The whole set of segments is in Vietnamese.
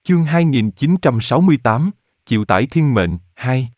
Chương 2968, Chịu tải thiên mệnh, 2.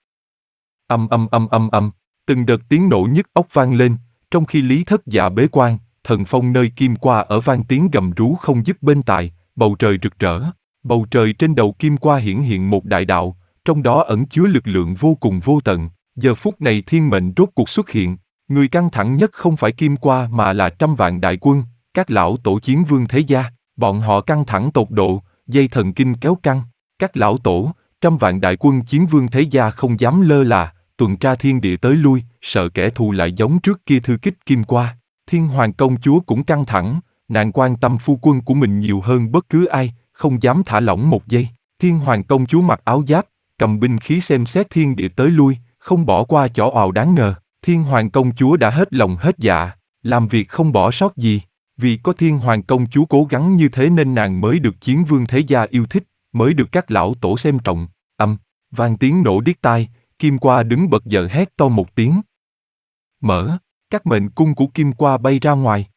Từng đợt tiếng nổ nhức óc vang lên, trong khi Lý Thất Dạ bế quan, thần phong nơi Kim Qua ở vang tiếng gầm rú không dứt bên tai, bầu trời rực rỡ. Bầu trời trên đầu Kim Qua hiển hiện một đại đạo, trong đó ẩn chứa lực lượng vô cùng vô tận. Giờ phút này thiên mệnh rốt cuộc xuất hiện, người căng thẳng nhất không phải Kim Qua mà là trăm vạn đại quân, các lão tổ chiến vương thế gia, bọn họ căng thẳng tột độ, dây thần kinh kéo căng. Các lão tổ, trăm vạn đại quân chiến vương thế gia không dám lơ là, tuần tra thiên địa tới lui, sợ kẻ thù lại giống trước kia thư kích Kim Qua. Thiên Hoàng công chúa cũng căng thẳng, nàng quan tâm phu quân của mình nhiều hơn bất cứ ai, không dám thả lỏng một giây. Thiên Hoàng công chúa mặc áo giáp, cầm binh khí xem xét thiên địa tới lui, không bỏ qua chỗ ào đáng ngờ. Thiên Hoàng công chúa đã hết lòng hết dạ, làm việc không bỏ sót gì. Vì có Thiên Hoàng công chúa cố gắng như thế nên nàng mới được chiến vương thế gia yêu thích, mới được các lão tổ xem trọng. Vang tiếng nổ điếc tai, Kim Qua đứng bật dậy hét to một tiếng. Mở, các mệnh cung của Kim Qua bay ra ngoài.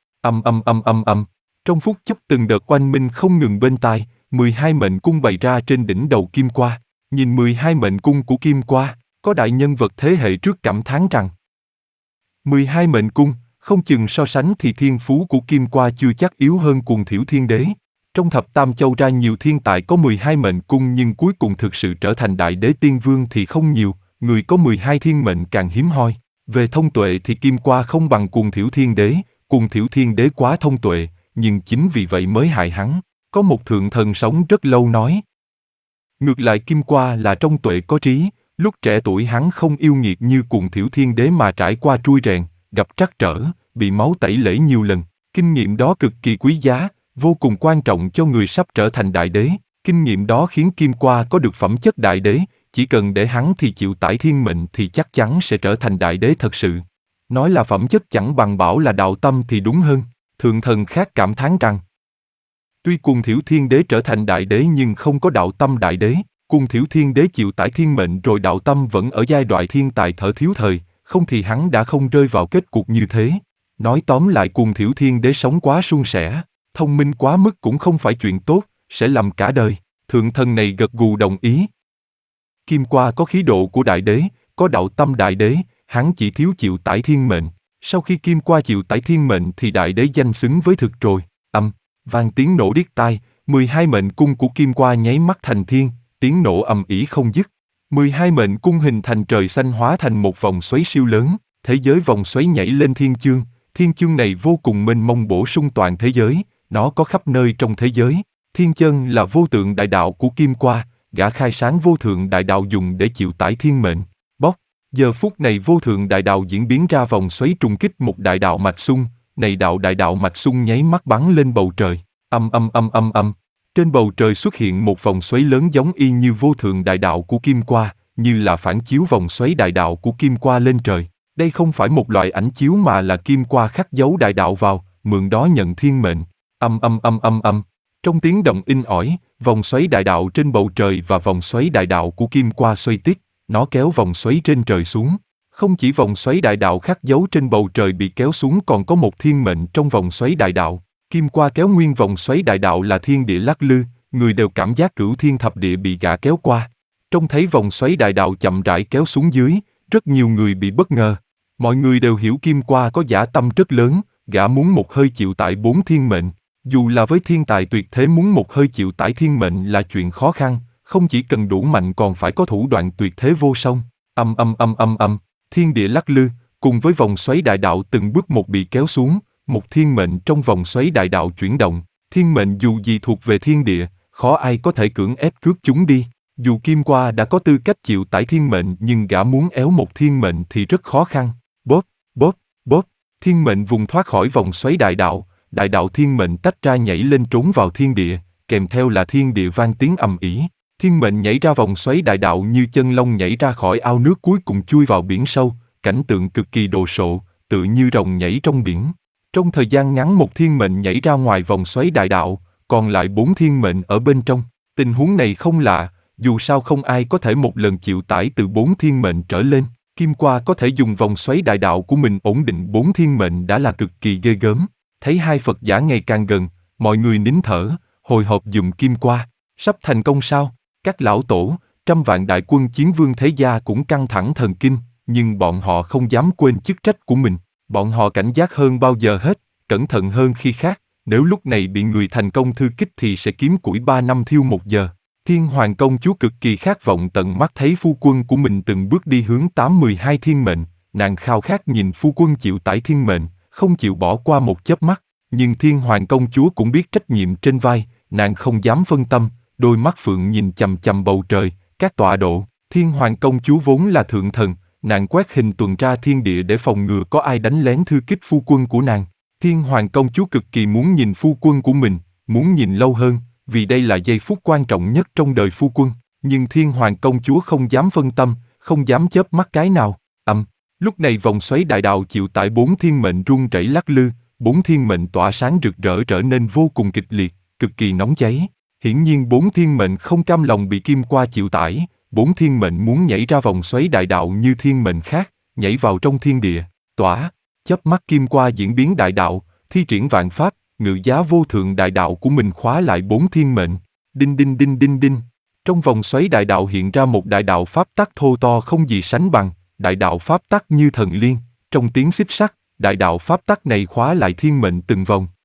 Trong phút chốc từng đợt oanh minh không ngừng bên tai, 12 mệnh cung bày ra trên đỉnh đầu Kim Qua. Nhìn 12 mệnh cung của Kim Qua, có đại nhân vật thế hệ trước cảm thán rằng 12 mệnh cung, không chừng so sánh thì thiên phú của Kim Qua chưa chắc yếu hơn Cuồng Thiểu Thiên Đế. Trong thập tam châu ra nhiều thiên tài có 12 mệnh cung nhưng cuối cùng thực sự trở thành đại đế tiên vương thì không nhiều, người có 12 thiên mệnh càng hiếm hoi. Về thông tuệ thì Kim Qua không bằng Cuồng Thiểu Thiên Đế, Cuồng Thiểu Thiên Đế quá thông tuệ, nhưng chính vì vậy mới hại hắn. Có một thượng thần sống rất lâu nói. Ngược lại Kim Qua là trong tuệ có trí, lúc trẻ tuổi hắn không yêu nghiệt như Cuồng Thiểu Thiên Đế mà trải qua trui rèn, gặp trắc trở, bị máu tẩy lễ nhiều lần. Kinh nghiệm đó cực kỳ quý giá, vô cùng quan trọng cho người sắp trở thành đại đế. Kinh nghiệm đó khiến Kim Qua có được phẩm chất đại đế, chỉ cần để hắn thì chịu tải thiên mệnh thì chắc chắn sẽ trở thành đại đế thật sự. Nói là phẩm chất chẳng bằng bảo là đạo tâm thì đúng hơn. Thượng thần khác cảm thán rằng tuy Cuồng Thiểu Thiên Đế trở thành đại đế nhưng không có đạo tâm đại đế. Cuồng Thiểu Thiên Đế chịu tải thiên mệnh rồi đạo tâm vẫn ở giai đoạn thiên tài thở thiếu thời, không thì hắn đã không rơi vào kết cục như thế. Nói tóm lại Cuồng Thiểu Thiên Đế sống quá suôn sẻ, thông minh quá mức cũng không phải chuyện tốt, sẽ lầm cả đời. Thượng thần này gật gù đồng ý. Kim Qua có khí độ của đại đế, có đạo tâm đại đế, hắn chỉ thiếu chịu tải thiên mệnh. Sau khi Kim Qua chịu tải thiên mệnh thì đại đế danh xứng với thực rồi. Vang tiếng nổ điếc tai, 12 mệnh cung của Kim Qua nháy mắt thành thiên, tiếng nổ ầm ĩ không dứt. 12 mệnh cung hình thành trời xanh hóa thành một vòng xoáy siêu lớn, thế giới vòng xoáy nhảy lên thiên chương này vô cùng mênh mông bổ sung toàn thế giới, nó có khắp nơi trong thế giới. Thiên chân là vô tượng đại đạo của Kim Qua, gã khai sáng vô thượng đại đạo dùng để chịu tải thiên mệnh. Giờ phút này vô thượng đại đạo diễn biến ra vòng xoáy trùng kích một đại đạo mạch xung, này đại đạo mạch xung nháy mắt bắn lên bầu trời. Trên bầu trời xuất hiện một vòng xoáy lớn giống y như vô thượng đại đạo của Kim Qua, như là phản chiếu vòng xoáy đại đạo của Kim Qua lên trời. Đây không phải một loại ảnh chiếu mà là Kim Qua khắc dấu đại đạo vào, mượn đó nhận thiên mệnh. Trong tiếng động in ỏi, vòng xoáy đại đạo trên bầu trời và vòng xoáy đại đạo của Kim Qua xoay tít, nó kéo vòng xoáy trên trời xuống. Không chỉ vòng xoáy đại đạo khắc dấu trên bầu trời bị kéo xuống còn có một thiên mệnh trong vòng xoáy đại đạo. Kim Qua kéo nguyên vòng xoáy đại đạo là thiên địa lắc lư, người đều cảm giác cửu thiên thập địa bị gã kéo qua. Trông thấy vòng xoáy đại đạo chậm rãi kéo xuống dưới, rất nhiều người bị bất ngờ. Mọi người đều hiểu Kim Qua có dã tâm rất lớn, gã muốn một hơi chịu tải 4 thiên mệnh. Dù là với thiên tài tuyệt thế muốn một hơi chịu tải thiên mệnh là chuyện khó khăn, không chỉ cần đủ mạnh còn phải có thủ đoạn tuyệt thế vô song. Thiên địa lắc lư, cùng với vòng xoáy đại đạo từng bước một bị kéo xuống, một thiên mệnh trong vòng xoáy đại đạo chuyển động. Thiên mệnh dù gì thuộc về thiên địa, khó ai có thể cưỡng ép cướp chúng đi. Dù Kim Qua đã có tư cách chịu tải thiên mệnh nhưng gã muốn éo một thiên mệnh thì rất khó khăn. Bóp, thiên mệnh vùng thoát khỏi vòng xoáy đại đạo thiên mệnh tách ra nhảy lên trốn vào thiên địa, kèm theo là thiên địa vang tiếng ầm ĩ. Thiên mệnh nhảy ra vòng xoáy đại đạo như chân long nhảy ra khỏi ao nước cuối cùng chui vào biển sâu, cảnh tượng cực kỳ đồ sộ, tự như rồng nhảy trong biển. Trong thời gian ngắn một thiên mệnh nhảy ra ngoài vòng xoáy đại đạo, còn lại 4 thiên mệnh ở bên trong. Tình huống này không lạ, dù sao không ai có thể một lần chịu tải từ 4 thiên mệnh trở lên. Kim Qua có thể dùng vòng xoáy đại đạo của mình ổn định 4 thiên mệnh đã là cực kỳ ghê gớm. Thấy hai Phật giả ngày càng gần, mọi người nín thở, hồi hộp giùm Kim Qua. Sắp thành công sao? Các lão tổ, trăm vạn đại quân chiến vương thế gia cũng căng thẳng thần kinh, nhưng bọn họ không dám quên chức trách của mình. Bọn họ cảnh giác hơn bao giờ hết, cẩn thận hơn khi khác, nếu lúc này bị người thành công thư kích thì sẽ kiếm củi 3 năm thiêu 1 giờ. Thiên Hoàng công chúa cực kỳ khát vọng tận mắt thấy phu quân của mình từng bước đi hướng 812 thiên mệnh, nàng khao khát nhìn phu quân chịu tải thiên mệnh, không chịu bỏ qua một chớp mắt. Nhưng Thiên Hoàng công chúa cũng biết trách nhiệm trên vai, nàng không dám phân tâm, đôi mắt phượng nhìn chằm chằm bầu trời, các tọa độ. Thiên Hoàng công chúa vốn là thượng thần, nàng quét hình tuần tra thiên địa để phòng ngừa có ai đánh lén thư kích phu quân của nàng. Thiên Hoàng công chúa cực kỳ muốn nhìn phu quân của mình, muốn nhìn lâu hơn, vì đây là giây phút quan trọng nhất trong đời phu quân. Nhưng Thiên Hoàng công chúa không dám phân tâm, không dám chớp mắt cái nào. Lúc này vòng xoáy đại đạo chịu tải 4 thiên mệnh rung rẩy lắc lư, 4 thiên mệnh tỏa sáng rực rỡ trở nên vô cùng kịch liệt, cực kỳ nóng cháy. Hiển nhiên 4 thiên mệnh không cam lòng bị kim qua chịu tải, 4 thiên mệnh muốn nhảy ra vòng xoáy đại đạo như thiên mệnh khác, nhảy vào trong thiên địa, tỏa. Chớp mắt kim qua diễn biến đại đạo, thi triển vạn pháp, ngự giá vô thượng đại đạo của mình khóa lại 4 thiên mệnh. Đinh đinh đinh đinh đinh. Trong vòng xoáy đại đạo hiện ra một đại đạo pháp tắc thô to không gì sánh bằng, đại đạo pháp tắc như thần liên, trong tiếng xích sắt, đại đạo pháp tắc này khóa lại thiên mệnh từng vòng.